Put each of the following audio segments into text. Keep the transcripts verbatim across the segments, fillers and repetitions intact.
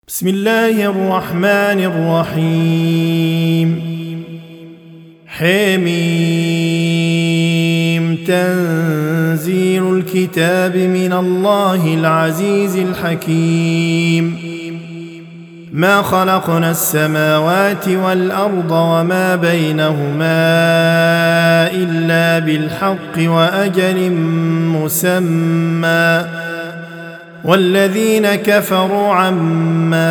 بسم الله الرحمن الرحيم حميم تنزيل الكتاب من الله العزيز الحكيم ما خلقنا السماوات والأرض وما بينهما إلا بالحق وأجل مسمى والذين كفروا عما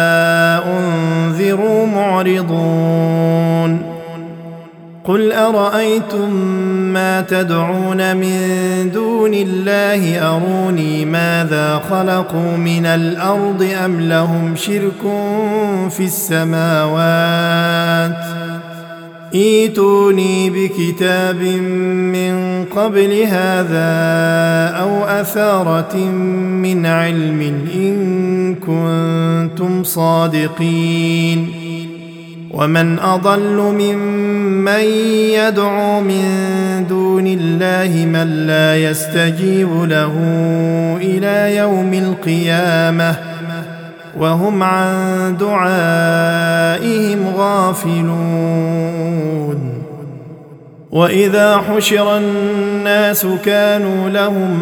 أنذروا معرضون قل أرأيتم ما تدعون من دون الله أروني ماذا خلقوا من الأرض أم لهم شرك في السماوات ائتوني بكتاب من قبل هذا أو أثارة من علم إن كنتم صادقين ومن أضل ممن يدعو من دون الله من لا يستجيب له إلى يوم القيامة وهم عن دعائهم غافلون وإذا حشر الناس كانوا لهم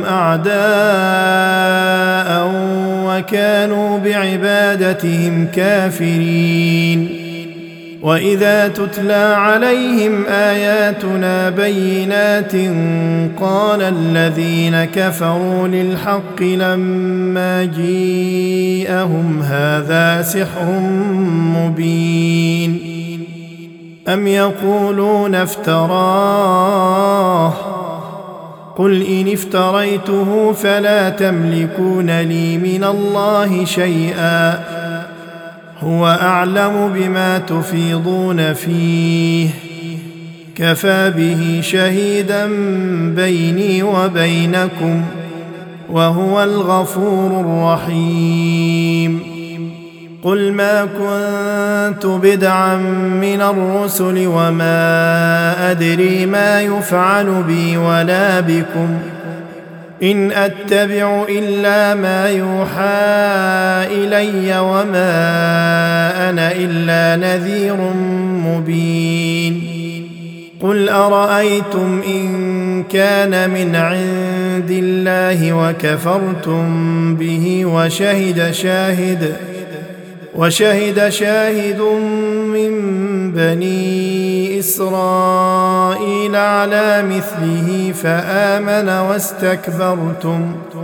أعداء وكانوا بعبادتهم كافرين وإذا تتلى عليهم آياتنا بينات قال الذين كفروا للحق لما جيءهم هذا سحر مبين أم يقولون افتراه قل إن افتريته فلا تملكون لي من الله شيئا هو أعلم بما تفيضون فيه كفى به شهيدا بيني وبينكم وهو الغفور الرحيم قل ما كنت بدعا من الرسل وما أدري ما يفعل بي ولا بكم إن أتبع إلا ما يوحى إلي وما أنا إلا نذير مبين قل أرأيتم إن كان من عند الله وكفرتم به وشهد شاهد وشهد شاهد من بني إسرائيل على مثله فآمن واستكبرتم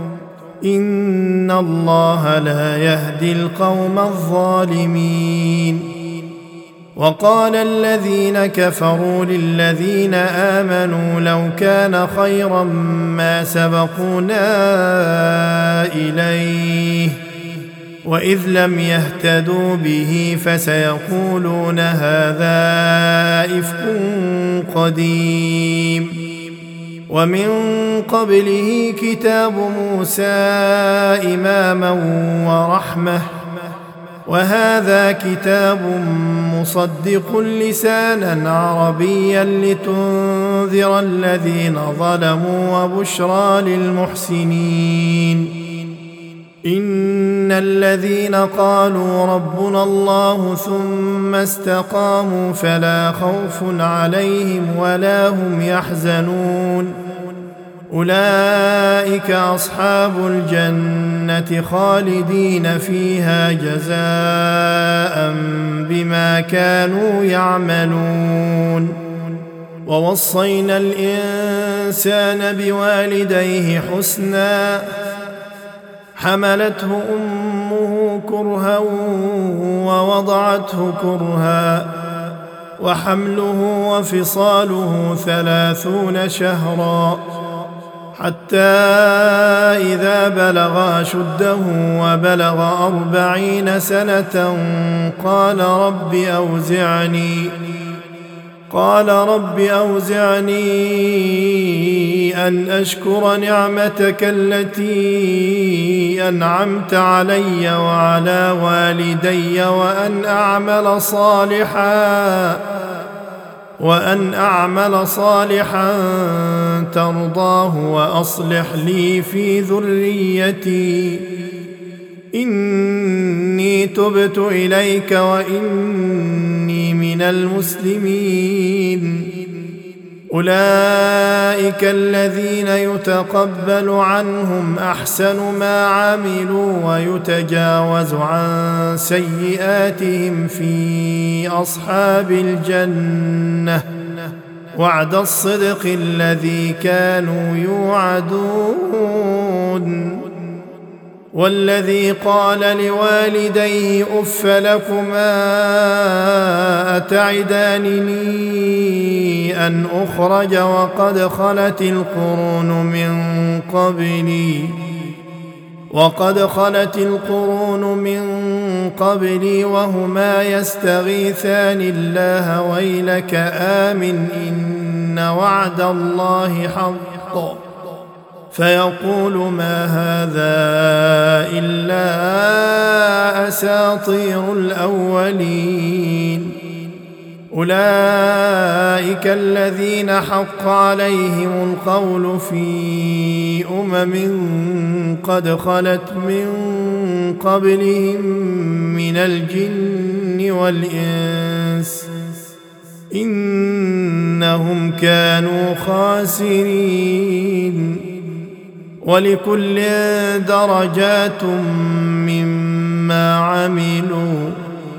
إن الله لا يهدي القوم الظالمين وقال الذين كفروا للذين آمنوا لو كان خيرا ما سبقونا إليه وإذ لم يهتدوا به فسيقولون هذا إفك قديم ومن قبله كتاب موسى إماما ورحمة وهذا كتاب مصدق لسانا عربيا لتنذر الذين ظلموا وبشرى للمحسنين إن الذين قالوا ربنا الله ثم استقاموا فلا خوف عليهم ولا هم يحزنون أولئك أصحاب الجنة خالدين فيها جزاء بما كانوا يعملون ووصينا الإنسان بوالديه حسنا حملته أمه كرها ووضعته كرها وحمله وفصاله ثلاثون شهرا حتى إذا بلغ أشده وبلغ أربعين سنة قال رب أوزعني قال رب أوزعني أن أشكر نعمتك التي أنعمت علي وعلى والدي وأن أعمل صالحا وأن أعمل صالحا ترضاه وأصلح لي في ذريتي إني تبت إليك وإني من المسلمين. أولئك الذين يتقبل عنهم أحسن ما عملوا ويتجاوز عن سيئاتهم في أصحاب الجنة وعد الصدق الذي كانوا يوعدون. والذي قال لوالديه أف لكما أتعدانني أن أخرج وقد خلت القرون من قبلي وقد خلت القرون من قبلي وهما يستغيثان الله ويلك آمن إن وعد الله حق فيقول ما هذا إلا أساطير الأولين. أولئك الذين حق عليهم القول في أمم قد خلت من قبلهم من الجن والإنس إنهم كانوا خاسرين. ولكل درجات مما عملوا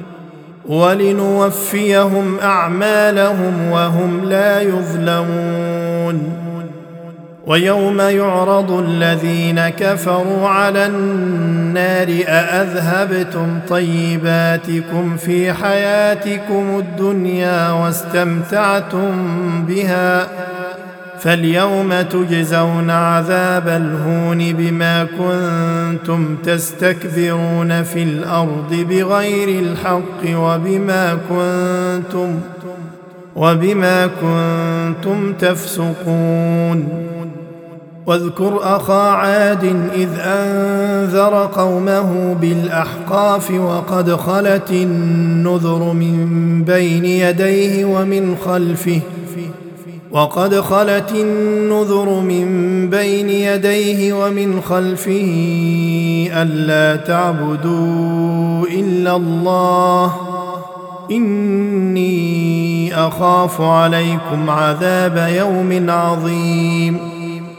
ولنوفيهم أعمالهم وهم لا يظلمون. ويوم يعرض الذين كفروا على النار أأذهبتم طيباتكم في حياتكم الدنيا واستمتعتم بها فاليوم تجزون عذاب الهون بما كنتم تستكبرون في الأرض بغير الحق وبما كنتم وبما كنتم تفسقون. واذكر أخا عاد إذ أنذر قومه بالأحقاف وقد خلت النذر من بين يديه ومن خلفه وقد خلت النذر من بين يديه ومن خلفه ألا تعبدوا إلا الله إني أخاف عليكم عذاب يوم عظيم.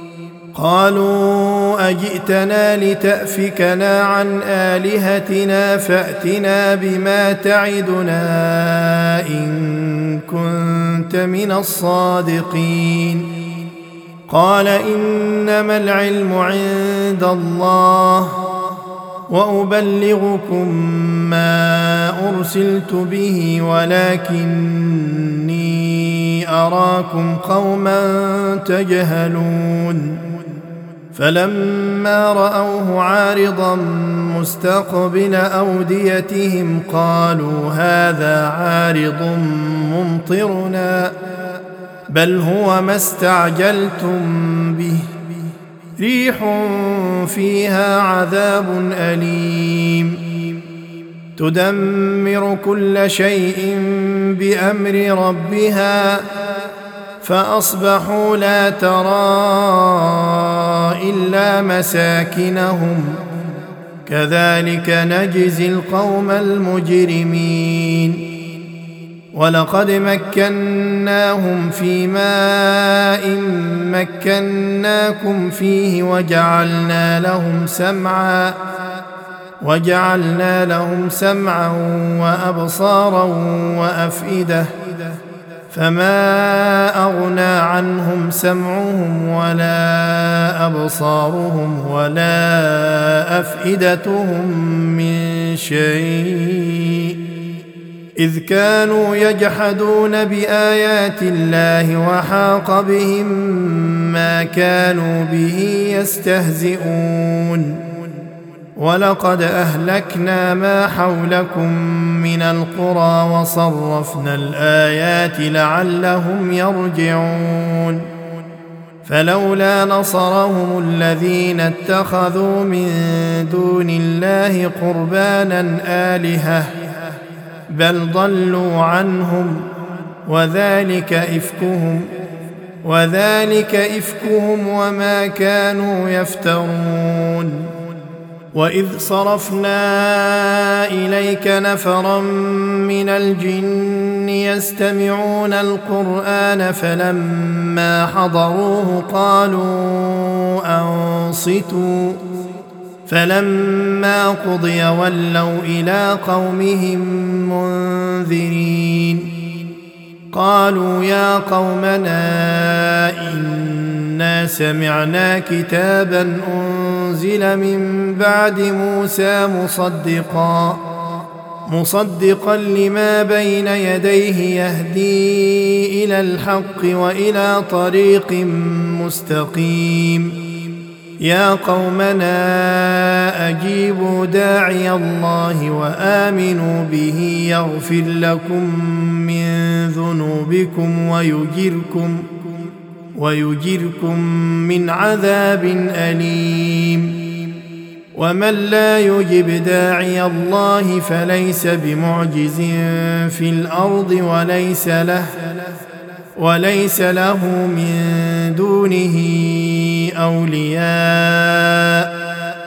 قالوا أجئتنا لتأفكنا عن آلهتنا فأتنا بما تعدنا إن كنت من الصادقين. قال إنما العلم عند الله وأبلغكم ما أرسلت به ولكني أراكم قوما تجهلون. فلما رأوه عارضا مستقبل أوديتهم قالوا هذا عارض ممطرنا بل هو ما استعجلتم به ريح فيها عذاب أليم تدمر كل شيء بأمر ربها فأصبحوا لا ترى إلا مساكنهم كذلك نجزي القوم المجرمين. ولقد مكناهم في ماء مكناكم فيه وجعلنا لهم سمعا وجعلنا لهم سمعا وأبصارا وأفئدة فما أغنى عنهم سمعهم ولا أبصارهم ولا أفئدتهم من شيء إذ كانوا يجحدون بآيات الله وحاق بهم ما كانوا به يستهزئون. ولقد أهلكنا ما حولكم من القرى وصرفنا الآيات لعلهم يرجعون. فلولا نصرهم الذين اتخذوا من دون الله قربانا آلهة بل ضلوا عنهم وذلك إفكهم وذلك إفكهم وما كانوا يفترون. وإذ صرفنا إليك نفرا من الجن يستمعون القرآن فلما حضروه قالوا أنصتوا فلما قضي ولوا إلى قومهم منذرين قالوا يا قومنا إنا سمعنا كتابا أنزل من بعد موسى مصدقا مصدقا لما بين يديه يهدي إلى الحق وإلى طريق مستقيم يا قومنا أجيبوا داعي الله وآمنوا به يغفر لكم من ذنوبكم ويجركم ويجركم من عذاب أليم ومن لا يجب داعي الله فليس بمعجز في الأرض وليس له وليس له من دونه أولياء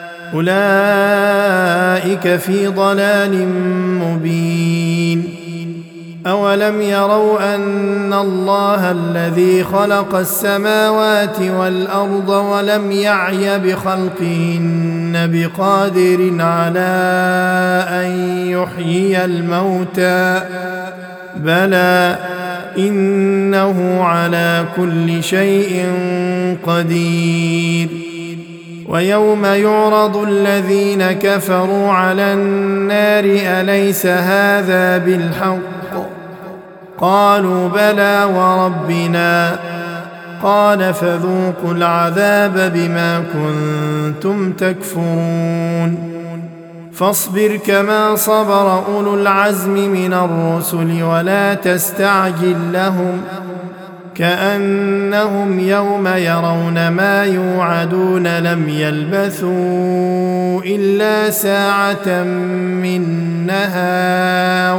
أولئك في ضلال مبين أولم يروا أن الله الذي خلق السماوات والأرض ولم يعي بخلقهن بقادر على أن يحيي الموتى بلى إنه على كل شيء قدير ويوم يعرض الذين كفروا على النار أليس هذا بالحق قالوا بلى وربنا قال فذوقوا العذاب بما كنتم تكفرون فاصبر كما صبر أولو العزم من الرسل ولا تستعجل لهم كأنهم يوم يرون ما يوعدون لم يلبثوا إلا ساعة من نهار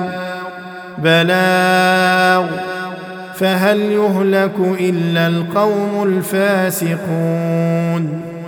بلاغ فهل يهلك إلا القوم الفاسقون